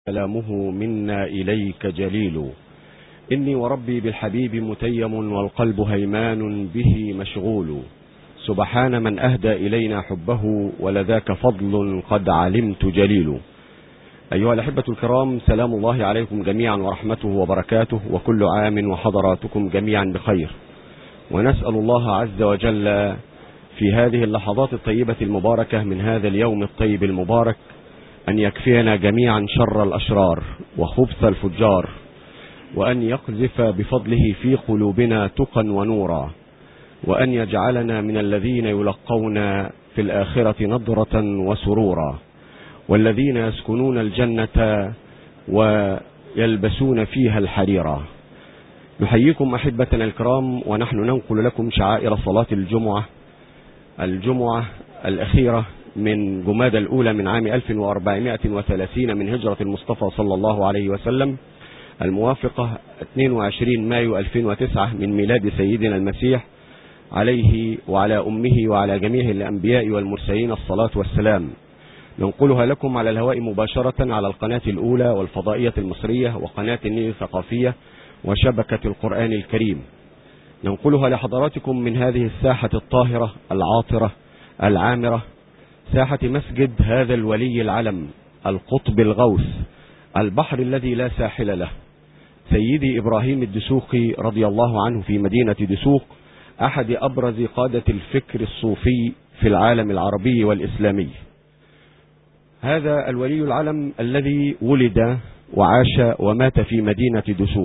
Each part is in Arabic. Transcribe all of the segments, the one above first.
كلامه منا إليك جليل. إني وربي بالحبيب متيم والقلب هيمان به مشغول. سبحان من أهدى إلينا حبه ولذاك فضل قد علمت جليل. أيها الأحبة الكرام، سلام الله عليكم جميعا ورحمته وبركاته، وكل عام وحضراتكم جميعا بخير. ونسأل الله عز وجل في هذه اللحظات الطيبة المباركة من هذا اليوم الطيب المبارك أن يكفينا جميعا شر الأشرار وخبث الفجار، وأن يقذف بفضله في قلوبنا تقا ونورا، وأن يجعلنا من الذين يلقون في الآخرة نضرة وسرورا، والذين يسكنون الجنة ويلبسون فيها الحريرا. نحييكم أحبتنا الكرام، ونحن ننقل لكم شعائر صلاة الجمعة الأخيرة من جمادى الأولى من عام 1430 من هجرة المصطفى صلى الله عليه وسلم، الموافقة 22 مايو 2009 من ميلاد سيدنا المسيح عليه وعلى أمه وعلى جميع الأنبياء والمرسلين الصلاة والسلام. ننقلها لكم على الهواء مباشرة على القناة الأولى والفضائية المصرية وقناة النيل الثقافية وشبكة القرآن الكريم. ننقلها لحضراتكم من هذه الساحة الطاهرة العاطرة العامرة، ساحة مسجد هذا الولي العلم القطب الغوث، البحر الذي لا ساحل له، سيدي إبراهيم الدسوقي رضي الله عنه، في مدينة دسوق، أحد أبرز قادة الفكر الصوفي في العالم العربي والإسلامي. هذا الولي العلم الذي ولد وعاش ومات في مدينة دسوق،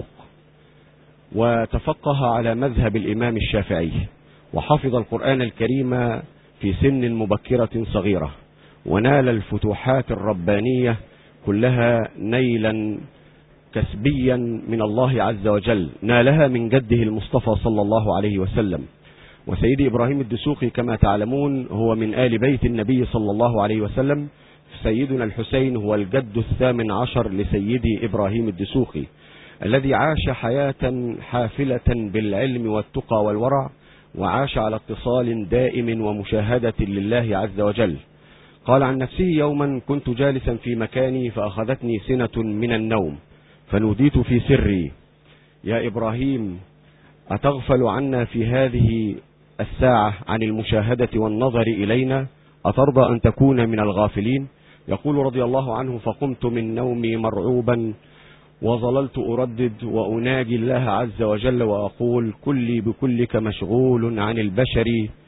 وتفقه على مذهب الإمام الشافعي، وحفظ القرآن الكريم في سن مبكرة صغيرة، ونال الفتوحات الربانية كلها نيلا كسبيا من الله عز وجل، نالها من جده المصطفى صلى الله عليه وسلم. وسيدي إبراهيم الدسوقي كما تعلمون هو من آل بيت النبي صلى الله عليه وسلم. سيدنا الحسين هو الجد الثامن عشر لسيدي إبراهيم الدسوقي، الذي عاش حياة حافلة بالعلم والتقى والورع، وعاش على اتصال دائم ومشاهدة لله عز وجل. قال عن نفسه يوما: كنت جالسا في مكاني فأخذتني سنة من النوم، فنوديت في سري: يا إبراهيم، أتغفل عنا في هذه الساعة عن المشاهدة والنظر إلينا؟ أترضى أن تكون من الغافلين؟ يقول رضي الله عنه: فقمت من نومي مرعوبا وظللت أردد وأناجي الله عز وجل وأقول: كلي بكلك مشغول عن البشر،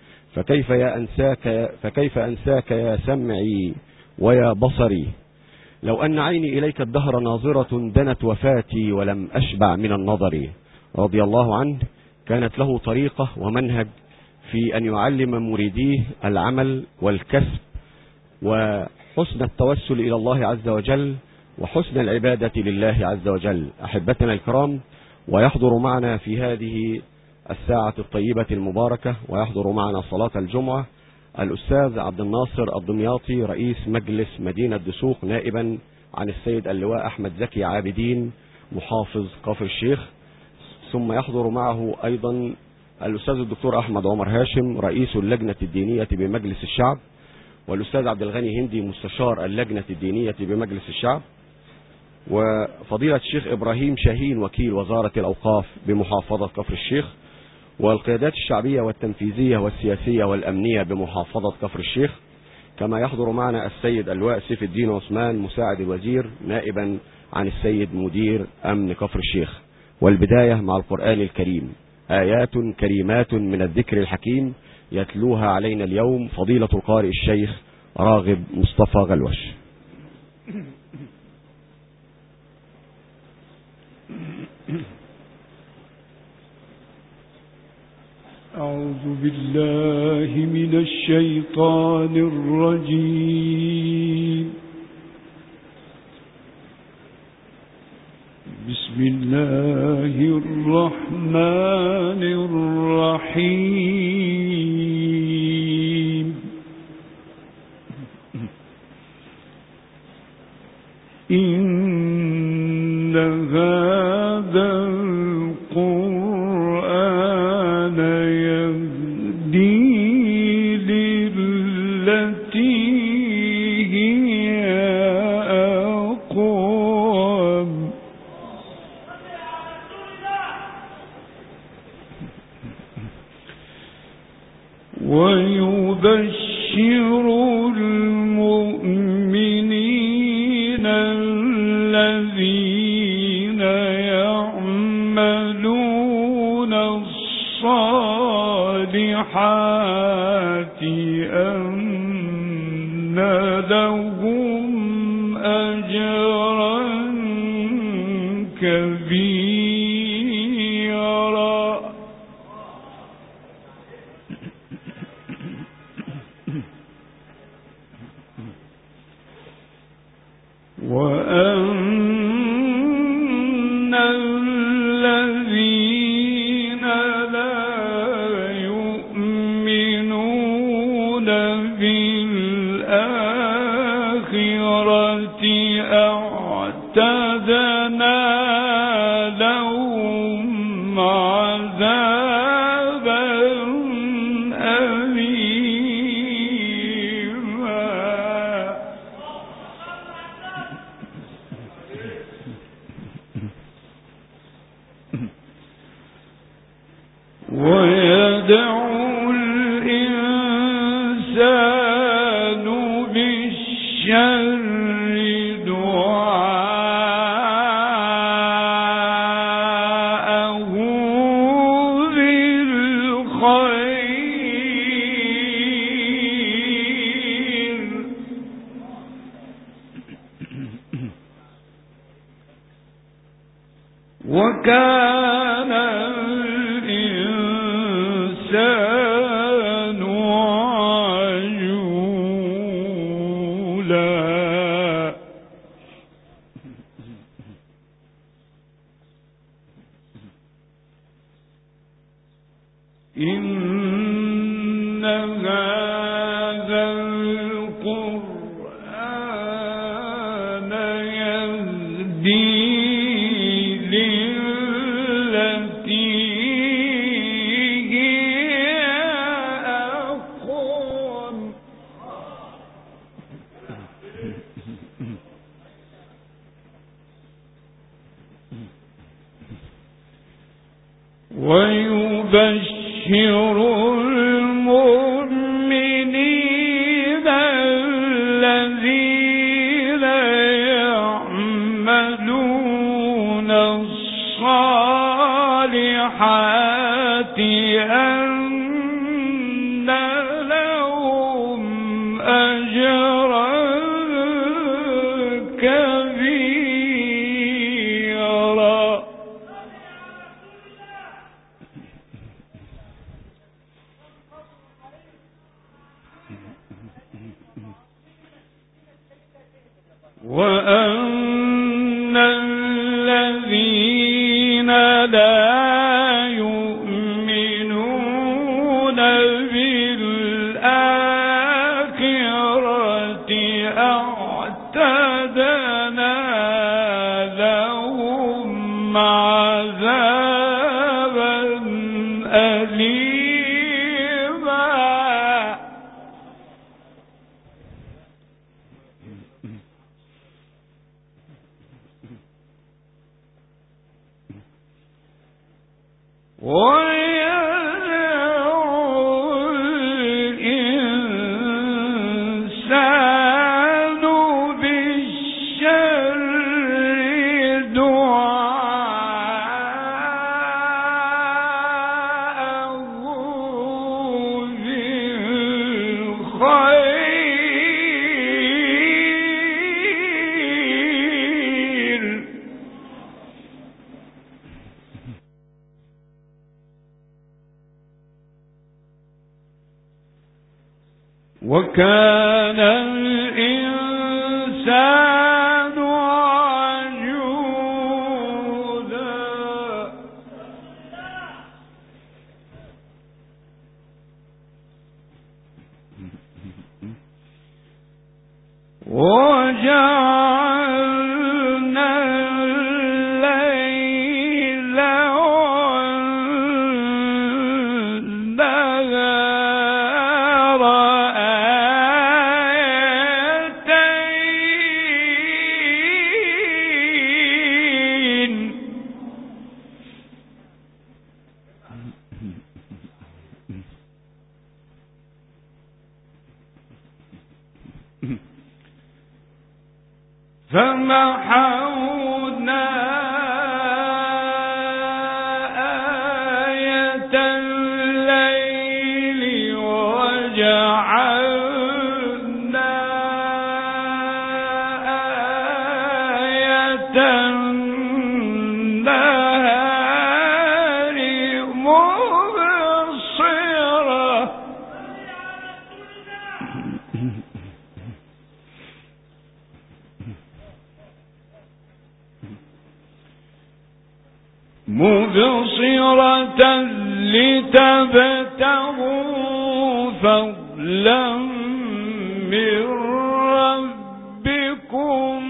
فكيف أنساك يا سمعي ويا بصري. لو أن عيني إليك الدهر ناظرة دنت وفاتي ولم أشبع من النظر. رضي الله عنه، كانت له طريقة ومنهج في أن يعلم مريديه العمل والكسب وحسن التوسل إلى الله عز وجل وحسن العبادة لله عز وجل. أحبتنا الكرام، ويحضر معنا في هذه الساعة الطيبة المباركة ويحضر معنا صلاة الجمعة الأستاذ عبد الناصر الدمياطي، رئيس مجلس مدينة دسوق، نائبا عن السيد اللواء أحمد زكي عابدين، محافظ كفر الشيخ. ثم يحضر معه أيضا الأستاذ الدكتور أحمد عمر هاشم، رئيس اللجنة الدينية بمجلس الشعب، والأستاذ عبد الغني هندي، مستشار اللجنة الدينية بمجلس الشعب، وفضيلة الشيخ إبراهيم شاهين، وكيل وزارة الأوقاف بمحافظة كفر الشيخ، والقيادات الشعبية والتنفيذية والسياسية والأمنية بمحافظة كفر الشيخ. كما يحضر معنا السيد اللواء سيف الدين عثمان، مساعد الوزير، نائبا عن السيد مدير أمن كفر الشيخ. والبداية مع القرآن الكريم، آيات كريمات من الذكر الحكيم، يتلوها علينا اليوم فضيلة القارئ الشيخ راغب مصطفى غلوش. أعوذ بالله من الشيطان الرجيم. بسم الله الرحمن الرحيم. إن هذا القرآن يهدي للتي هي أقوم وسلم. ويبشر المؤمنين الذين يعملون الصالحات أن لهم أجرا كبيرا. وأن الذين لا يؤمنون بالآخرة أعتدنا لهم عذابا أليما. ويدعو الإنسان بالشر دعاءه بالخير. وكان الإنسان عجولا. إن هذا القرآن يهدي للتي هي أقوم. ويبشر المؤمنين الذين يعملون الصالحات أن لهم أجرا كبيرا. وأن الذين لا يؤمنون بالآخرة أعتدنا لهم عذابا أليما. ويدعو الإنسان بالشر دعاءه بالخير. وكان الإنسان عجولا. وجعلنا الليل والنهار مبصرة لتبتغوا فضلا من ربكم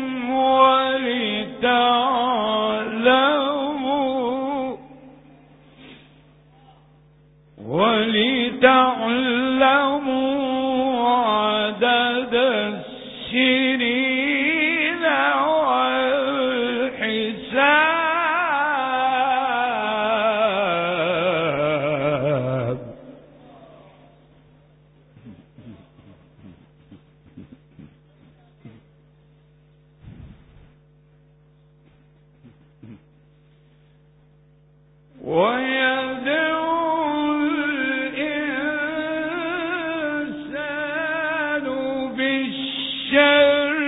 ولتعلموا عدد السنين والحساب. ويدعو الإنسان بالشر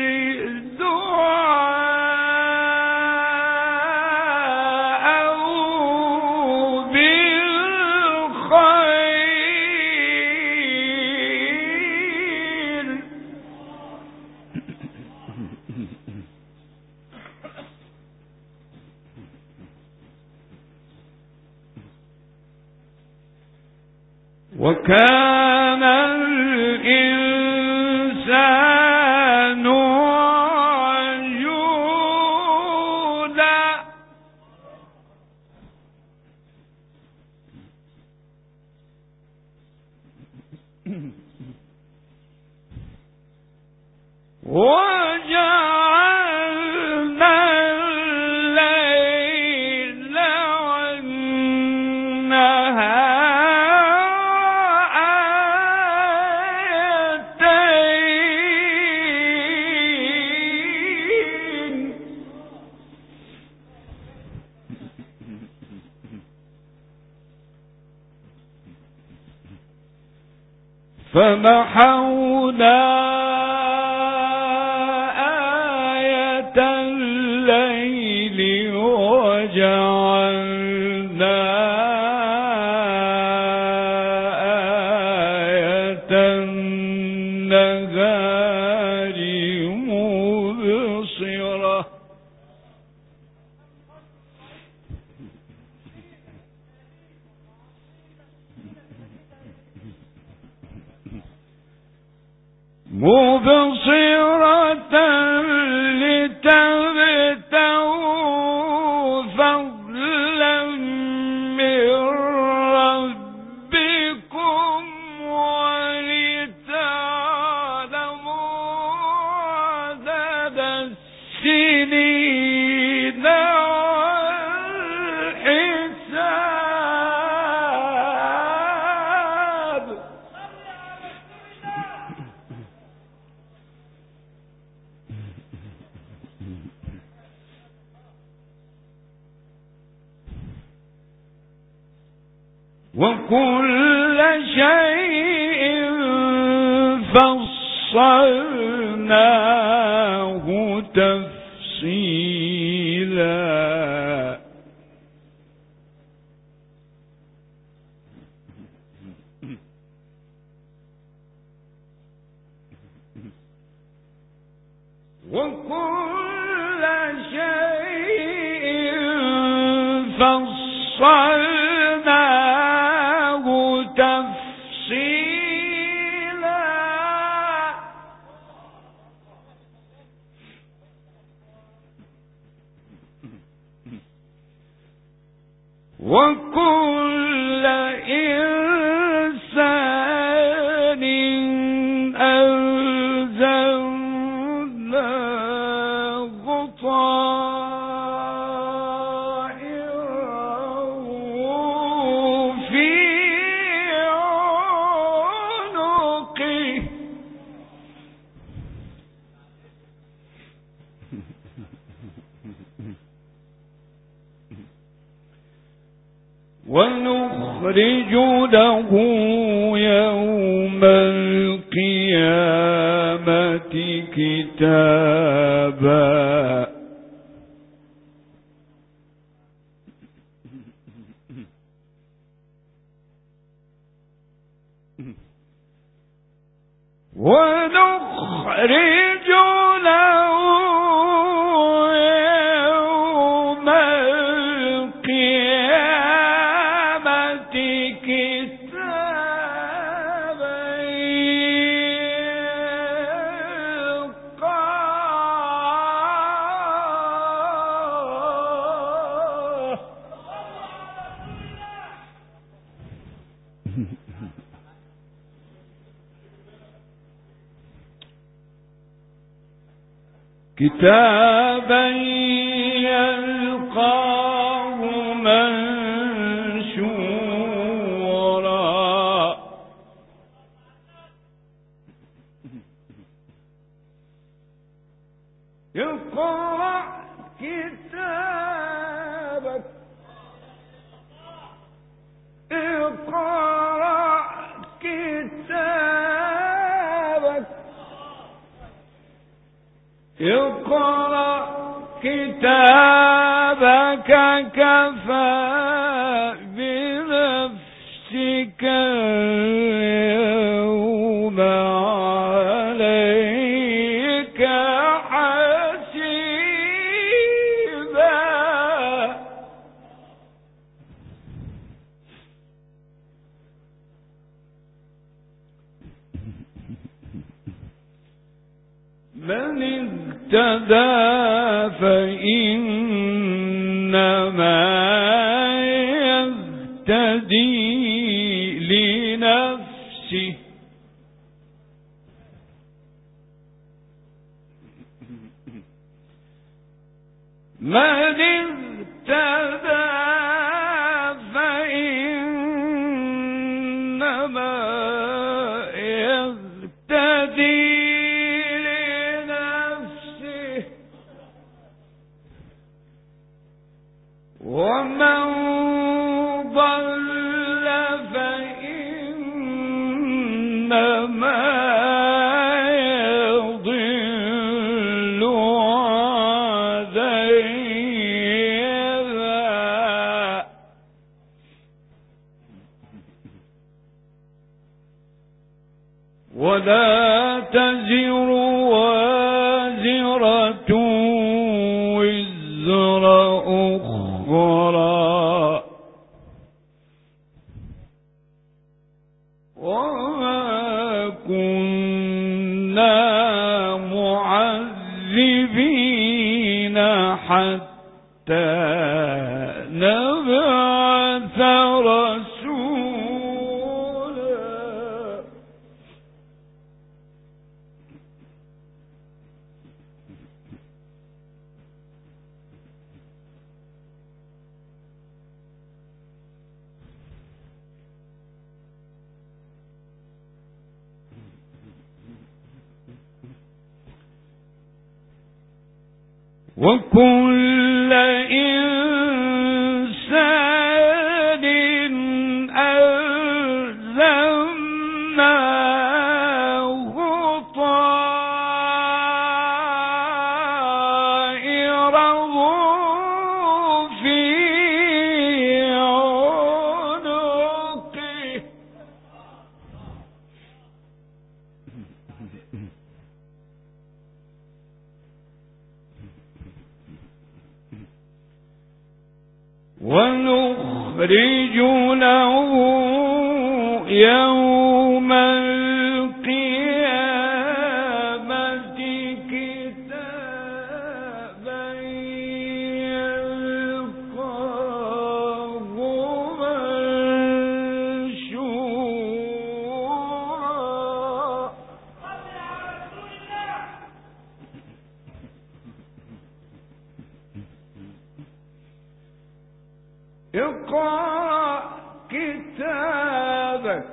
دعاءه بالخير. وكان الإنسان عجولا وجعلنا الليل والنهار فمحونا آية الليل وجعلنا آية النهار مبصرة. مبصرة لتبتغوا فضلا من ربكم ولتعلموا عدد السنين والحساب. وكل شيء فصلناه تفصيلا. وكل شيء فصلناه تفصيلا. وكل إنسان ألزمناه طائره في عنقه ونخرج له يوم القيامة كتابا ونخرج له يوم القيامة كتابا يلقاه كتابا يلقاه منشورا اقرأ كتابك اقرأ كتابك اقرأ كتابك كفى بنفسك اليوم عليك حسيبا من اهتدى فإنما يهتدي لنفسه من اهتدى فإنما يهتدي ومن ضل فإنما يضل عليها ولا تزر وازرة وزر أخرى وما كنا معذبين حتى نبعث رسولا وكل إنسان ألزمناه طائره في عنقه ونخرج له يوم القيامة كتابا يلقاه منشورا اقرأ كتابك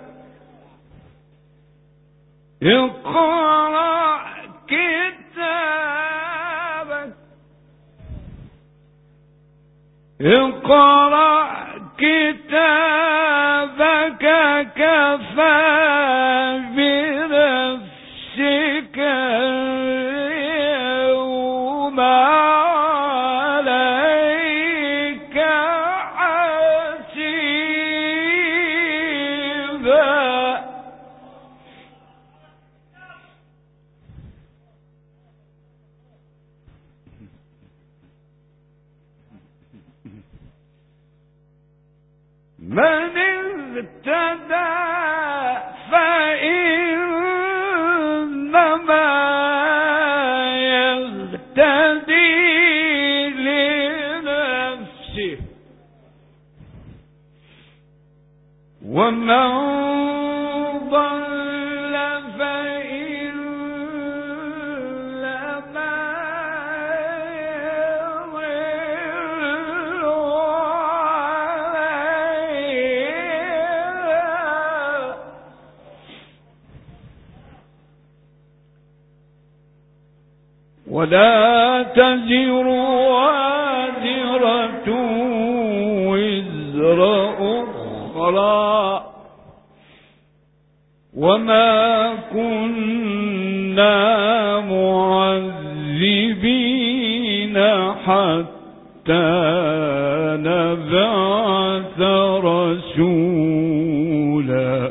اقرأ كتابك اقرأ كتابك كفى بنفسك اليوم عليك حسيبا. من اهتدى فإنما يهتدي لنفسه ومن ضل فإنما يضل عليها ولا تزر وازرة وزر أخرى وما كنا معذبين حتى نبعث رسولا.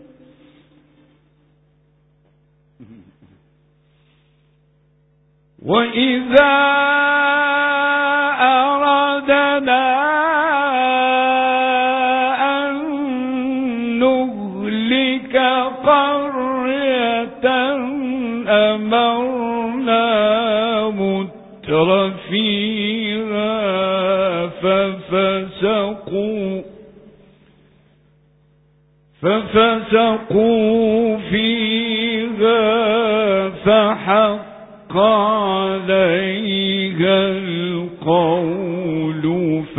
وإذا أردنا أن نهلك قرية أمرنا مترفيها ففسقوا فيها فحق عليها القول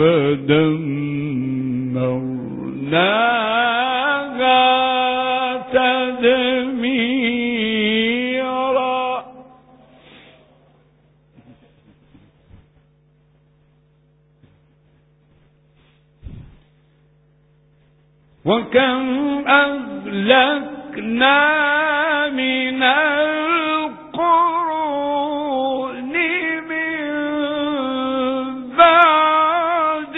فدمرناها تدميرا. وكم أهلكنا من القرون من بعد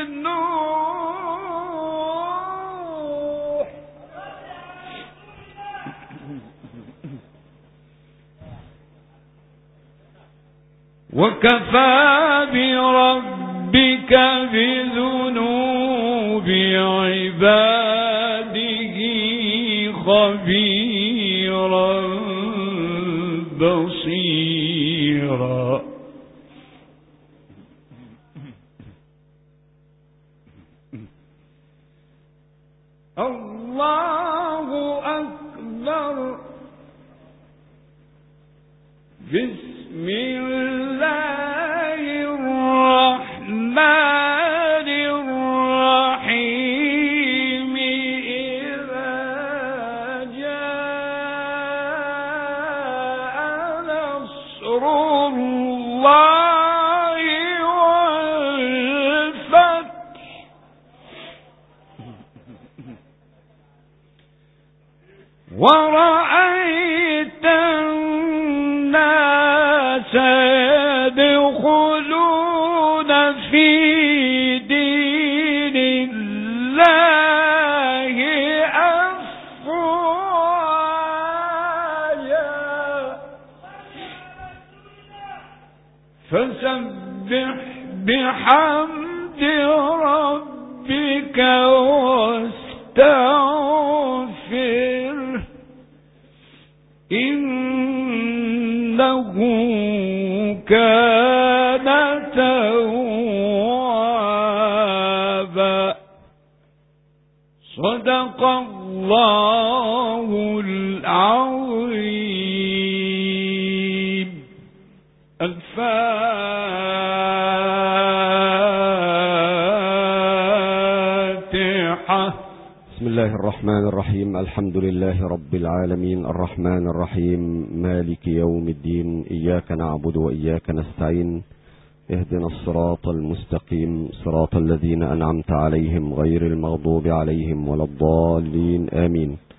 نوح وكفى بربك بذنوب عباده خبيرا بصيرا. الله أكبر. بسم الله الرحمن الرحيم. إذا جاء نصر الله والفتح ورأيت الناس يدخلون في دين الله أفواجا فسبح بحمد ربك واستغفره إنه كان توابا. صدق الله العظيم. الفاتحة. بسم الله الرحمن الرحيم. الحمد لله رب العالمين الرحمن الرحيم مالك يوم الدين. إياك نعبد وإياك نستعين اهدنا الصراط المستقيم صراط الذين أنعمت عليهم غير المغضوب عليهم ولا الضالين آمين.